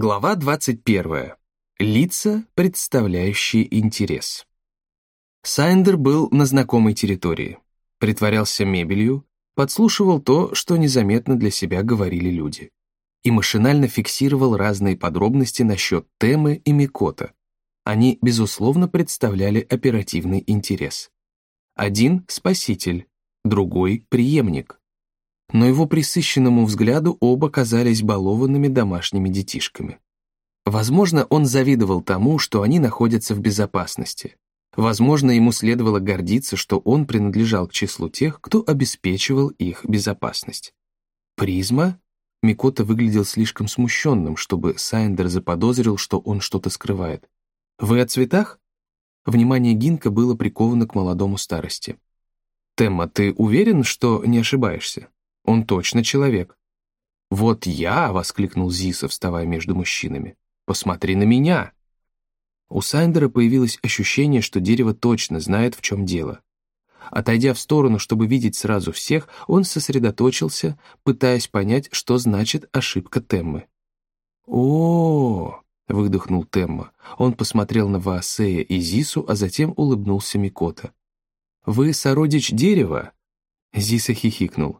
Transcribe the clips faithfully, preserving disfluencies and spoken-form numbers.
Глава двадцать первая. Лица, представляющие интерес. Сайндер был на знакомой территории. Притворялся мебелью, подслушивал то, что незаметно для себя говорили люди. И машинально фиксировал разные подробности насчет Теммы и Микото. Они, безусловно, представляли оперативный интерес. Один — спаситель, другой — преемник. Но его пресыщенному взгляду оба казались балованными домашними детишками. Возможно, он завидовал тому, что они находятся в безопасности. Возможно, ему следовало гордиться, что он принадлежал к числу тех, кто обеспечивал их безопасность. Призма? Микото выглядел слишком смущенным, чтобы Сайндер заподозрил, что он что-то скрывает. «Вы о цветах?» Внимание Гинка было приковано к молодому старости. «Темма, ты уверен, что не ошибаешься? Он точно человек». «Вот я!» — воскликнул Зиса, вставая между мужчинами. «Посмотри на меня!» У Сайндера появилось ощущение, что дерево точно знает, в чем дело. Отойдя в сторону, чтобы видеть сразу всех, он сосредоточился, пытаясь понять, что значит ошибка Теммы. «О-о-о!» — выдохнул Темма. Он посмотрел на Ваасея и Зису, а затем улыбнулся Микото. «Вы сородич дерева?» Зиса хихикнул.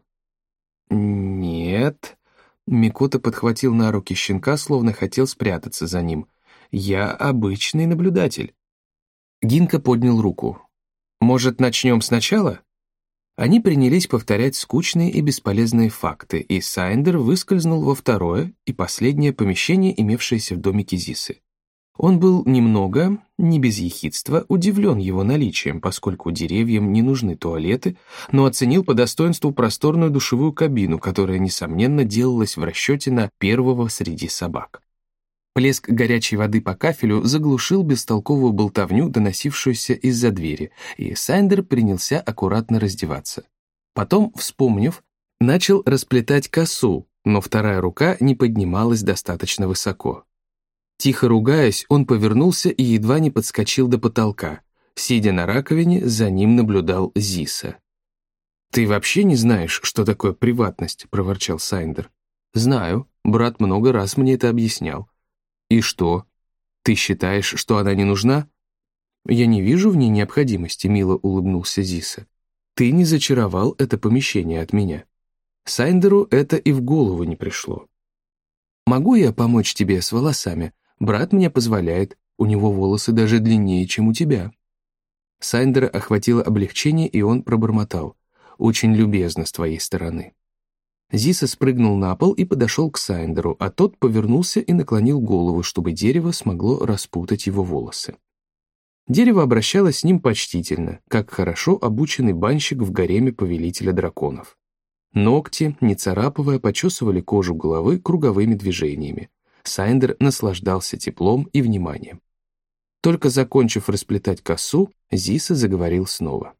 «Нет». Микото подхватил на руки щенка, словно хотел спрятаться за ним. «Я обычный наблюдатель». Гинка поднял руку. «Может, начнем сначала?» Они принялись повторять скучные и бесполезные факты, и Сайндер выскользнул во второе и последнее помещение, имевшееся в домике Зисы. Он был немного, не без ехидства, удивлен его наличием, поскольку деревьям не нужны туалеты, но оценил по достоинству просторную душевую кабину, которая, несомненно, делалась в расчете на первого среди собак. Плеск горячей воды по кафелю заглушил бестолковую болтовню, доносившуюся из-за двери, и Сайндер принялся аккуратно раздеваться. Потом, вспомнив, начал расплетать косу, но вторая рука не поднималась достаточно высоко. Тихо ругаясь, он повернулся и едва не подскочил до потолка. Сидя на раковине, за ним наблюдал Зиса. «Ты вообще не знаешь, что такое приватность?» — проворчал Сайндер. «Знаю, брат много раз мне это объяснял». «И что? Ты считаешь, что она не нужна?» «Я не вижу в ней необходимости», — мило улыбнулся Зиса. «Ты не зачаровал это помещение от меня». Сайндеру это и в голову не пришло. «Могу я помочь тебе с волосами? Брат мне позволяет, у него волосы даже длиннее, чем у тебя». Сайндера охватило облегчение, и он пробормотал. «Очень любезно с твоей стороны». Зиса спрыгнул на пол и подошел к Сайндеру, а тот повернулся и наклонил голову, чтобы дерево смогло распутать его волосы. Дерево обращалось с ним почтительно, как хорошо обученный банщик в гареме повелителя драконов. Ногти, не царапывая, почесывали кожу головы круговыми движениями. Сайндер наслаждался теплом и вниманием. Только закончив расплетать косу, Зиса заговорил снова.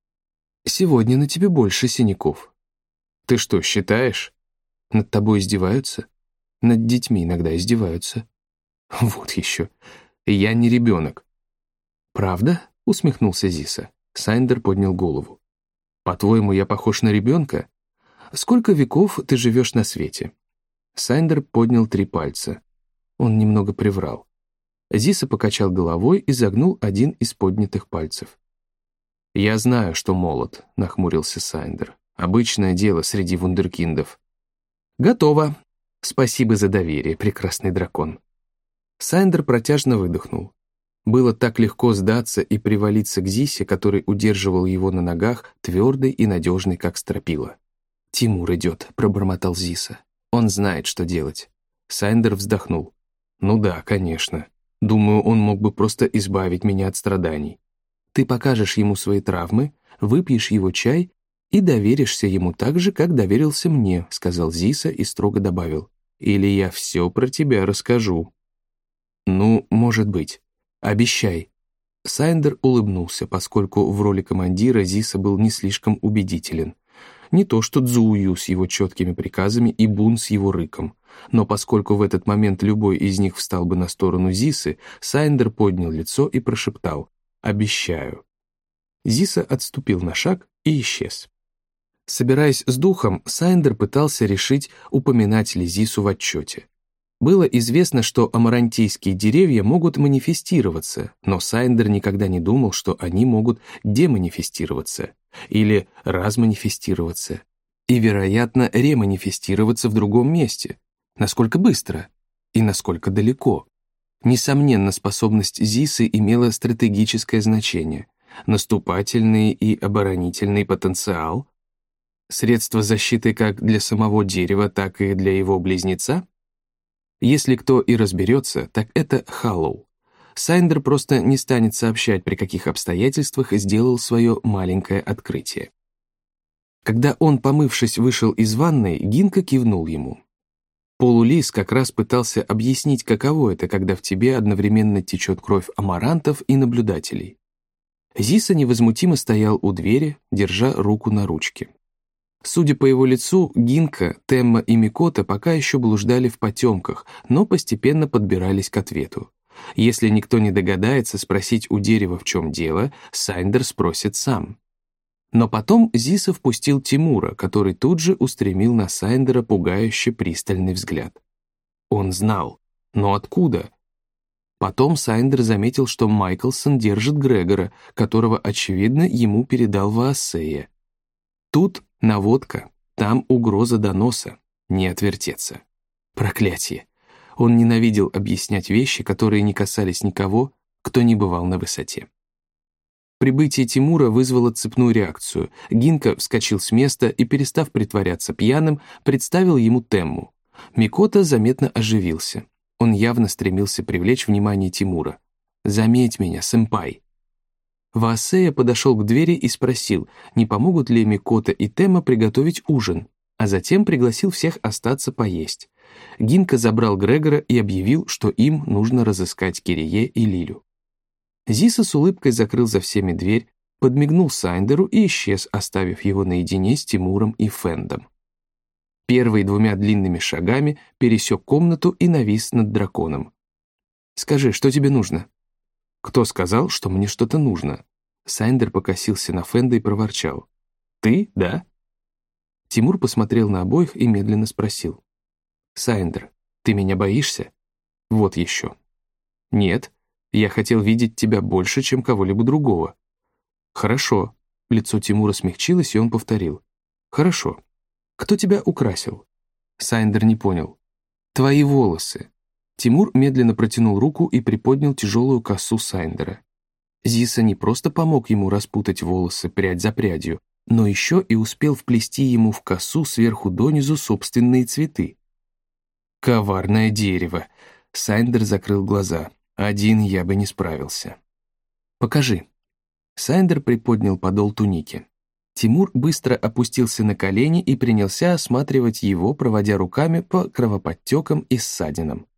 «Сегодня на тебе больше синяков». «Ты что, считаешь? Над тобой издеваются? Над детьми иногда издеваются». «Вот еще. Я не ребенок». «Правда?» — усмехнулся Зиса. Сайндер поднял голову. «По-твоему, я похож на ребенка? Сколько веков ты живешь на свете?» Сайндер поднял три пальца. Он немного приврал. Зиса покачал головой и загнул один из поднятых пальцев. «Я знаю, что молод», — нахмурился Сайндер. «Обычное дело среди вундеркиндов». «Готово. Спасибо за доверие, прекрасный дракон». Сайндер протяжно выдохнул. Было так легко сдаться и привалиться к Зисе, который удерживал его на ногах, твердый и надежный, как стропила. «Тимур идет», — пробормотал Зиса. «Он знает, что делать». Сайндер вздохнул. «Ну да, конечно. Думаю, он мог бы просто избавить меня от страданий. Ты покажешь ему свои травмы, выпьешь его чай и доверишься ему так же, как доверился мне», — сказал Зиса и строго добавил. «Или я все про тебя расскажу». «Ну, может быть. Обещай». Сайндер улыбнулся, поскольку в роли командира Зиса был не слишком убедителен. Не то что Цзую с его четкими приказами и Бун с его рыком. Но поскольку в этот момент любой из них встал бы на сторону Зисы, Сайндер поднял лицо и прошептал «Обещаю». Зиса отступил на шаг и исчез. Собираясь с духом, Сайндер пытался решить, упоминать ли Зису в отчете. Было известно, что амарантийские деревья могут манифестироваться, но Сайндер никогда не думал, что они могут деманифестироваться или разманифестироваться и, вероятно, реманифестироваться в другом месте. Насколько быстро и насколько далеко. Несомненно, способность Зисы имела стратегическое значение. Наступательный и оборонительный потенциал, средства защиты как для самого дерева, так и для его близнеца. Если кто и разберется, так это Халлоу. Сайндер просто не станет сообщать, при каких обстоятельствах сделал свое маленькое открытие. Когда он, помывшись, вышел из ванной, Гинка кивнул ему. Полулис как раз пытался объяснить, каково это, когда в тебе одновременно течет кровь амарантов и наблюдателей. Зиса невозмутимо стоял у двери, держа руку на ручке. Судя по его лицу, Гинка, Темма и Микота пока еще блуждали в потемках, но постепенно подбирались к ответу. Если никто не догадается спросить у дерева, в чем дело, Сайндер спросит сам. Но потом Зиса впустил Тимура, который тут же устремил на Сайндера пугающе пристальный взгляд. Он знал. Но откуда? Потом Сайндер заметил, что Майклсон держит Грегора, которого, очевидно, ему передал Ваассея. Тут наводка, там угроза доноса, не отвертеться. Проклятие. Он ненавидел объяснять вещи, которые не касались никого, кто не бывал на высоте. Прибытие Тимура вызвало цепную реакцию. Гинка вскочил с места и, перестав притворяться пьяным, представил ему Темму. Микота заметно оживился. Он явно стремился привлечь внимание Тимура. «Заметь меня, сэмпай». Ваассея подошел к двери и спросил, не помогут ли Микота и Темма приготовить ужин, а затем пригласил всех остаться поесть. Гинка забрал Грегора и объявил, что им нужно разыскать Кирие и Лилю. Зиса с улыбкой закрыл за всеми дверь, подмигнул Сайндеру и исчез, оставив его наедине с Тимуром и Фендом. Первый двумя длинными шагами пересек комнату и навис над драконом. «Скажи, что тебе нужно?» «Кто сказал, что мне что-то нужно?» Сайндер покосился на Фенда и проворчал. «Ты, да?» Тимур посмотрел на обоих и медленно спросил. «Сайндер, ты меня боишься?» «Вот еще». «Нет, я хотел видеть тебя больше, чем кого-либо другого». «Хорошо». Лицо Тимура смягчилось, и он повторил. «Хорошо. Кто тебя украсил?» Сайндер не понял. «Твои волосы». Тимур медленно протянул руку и приподнял тяжелую косу Сайндера. Зиса не просто помог ему распутать волосы прядь за прядью, но еще и успел вплести ему в косу сверху донизу собственные цветы. «Коварное дерево!» Сайндер закрыл глаза. «Один я бы не справился». «Покажи». Сайндер приподнял подол туники. Тимур быстро опустился на колени и принялся осматривать его, проводя руками по кровоподтекам и ссадинам.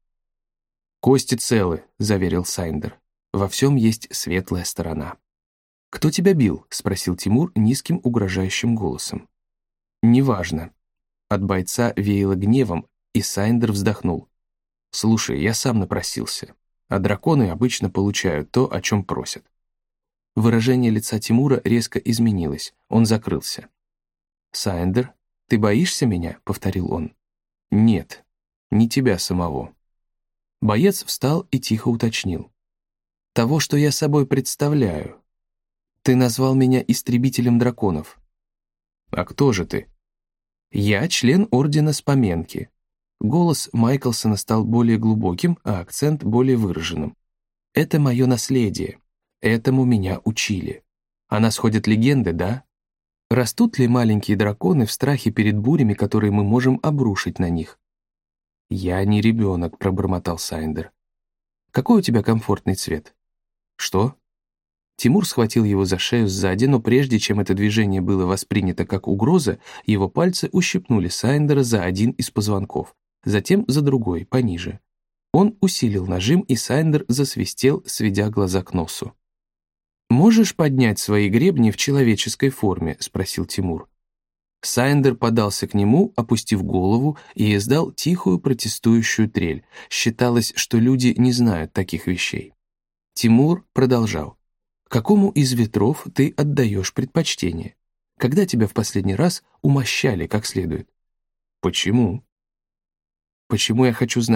«Кости целы», — заверил Сайндер. «Во всем есть светлая сторона». «Кто тебя бил?» — спросил Тимур низким угрожающим голосом. «Неважно». От бойца веяло гневом, и Сайндер вздохнул. «Слушай, я сам напросился, а драконы обычно получают то, о чем просят». Выражение лица Тимура резко изменилось, он закрылся. «Сайндер, ты боишься меня?» — повторил он. «Нет, не тебя самого». Боец встал и тихо уточнил. «Того, что я собой представляю. Ты назвал меня истребителем драконов». «А кто же ты?» «Я член Ордена Споменки». Голос Майклсона стал более глубоким, а акцент более выраженным. «Это мое наследие. Этому меня учили. О нас ходят легенды, да? Растут ли маленькие драконы в страхе перед бурями, которые мы можем обрушить на них?» «Я не ребенок», — пробормотал Сайндер. «Какой у тебя комфортный цвет?» «Что?» Тимур схватил его за шею сзади, но прежде чем это движение было воспринято как угроза, его пальцы ущипнули Сайндера за один из позвонков, затем за другой, пониже. Он усилил нажим, и Сайндер засвистел, сведя глаза к носу. «Можешь поднять свои гребни в человеческой форме?» — спросил Тимур. Сайндер подался к нему, опустив голову, и издал тихую протестующую трель. Считалось, что люди не знают таких вещей. Тимур продолжал. «Какому из ветров ты отдаешь предпочтение? Когда тебя в последний раз умощали как следует?» «Почему?» «Почему я хочу знать?»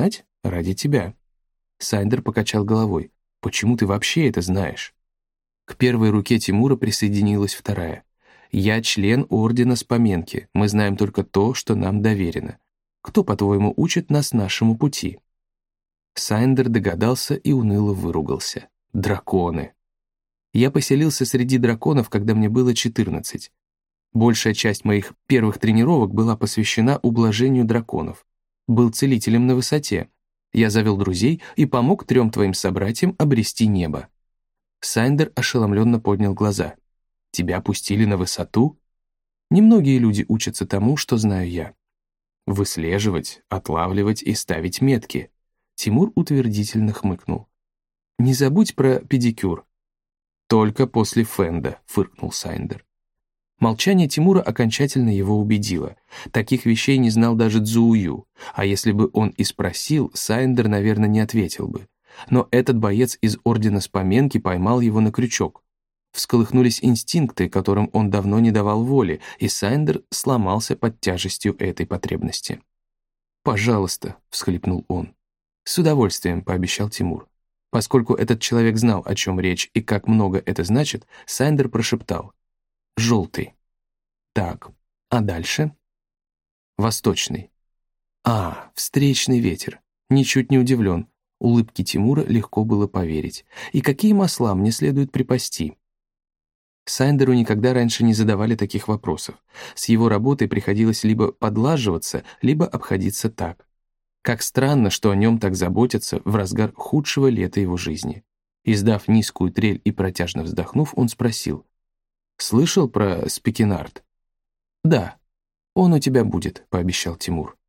Ради тебя. Сайндер покачал головой. Почему ты вообще это знаешь? К первой руке Тимура присоединилась вторая. Я член Ордена Споменки. Мы знаем только то, что нам доверено. Кто, по-твоему, учит нас нашему пути? Сайндер догадался и уныло выругался. Драконы. Я поселился среди драконов, когда мне было четырнадцать. Большая часть моих первых тренировок была посвящена ублажению драконов. Был целителем на высоте. Я завел друзей и помог трем твоим собратьям обрести небо. Сайндер ошеломленно поднял глаза. Тебя пустили на высоту? Немногие люди учатся тому, что знаю я. Выслеживать, отлавливать и ставить метки. Тимур утвердительно хмыкнул. Не забудь про педикюр. Только после Фенда, фыркнул Сайндер. Молчание Тимура окончательно его убедило. Таких вещей не знал даже Цзуую, а если бы он и спросил, Сайндер, наверное, не ответил бы. Но этот боец из Ордена Споменки поймал его на крючок. Всколыхнулись инстинкты, которым он давно не давал воли, и Сайндер сломался под тяжестью этой потребности. «Пожалуйста», — всхлипнул он. «С удовольствием», — пообещал Тимур. Поскольку этот человек знал, о чем речь и как много это значит, Сайндер прошептал. «Желтый». «Так, а дальше?» «Восточный». «А, встречный ветер». Ничуть не удивлен. Улыбке Тимура легко было поверить. «И какие масла мне следует припасти?» Сайндеру никогда раньше не задавали таких вопросов. С его работой приходилось либо подлаживаться, либо обходиться так. Как странно, что о нем так заботятся в разгар худшего лета его жизни. Издав низкую трель и протяжно вздохнув, он спросил. «Слышал про Спикинард?» «Да, он у тебя будет», — пообещал Тимур.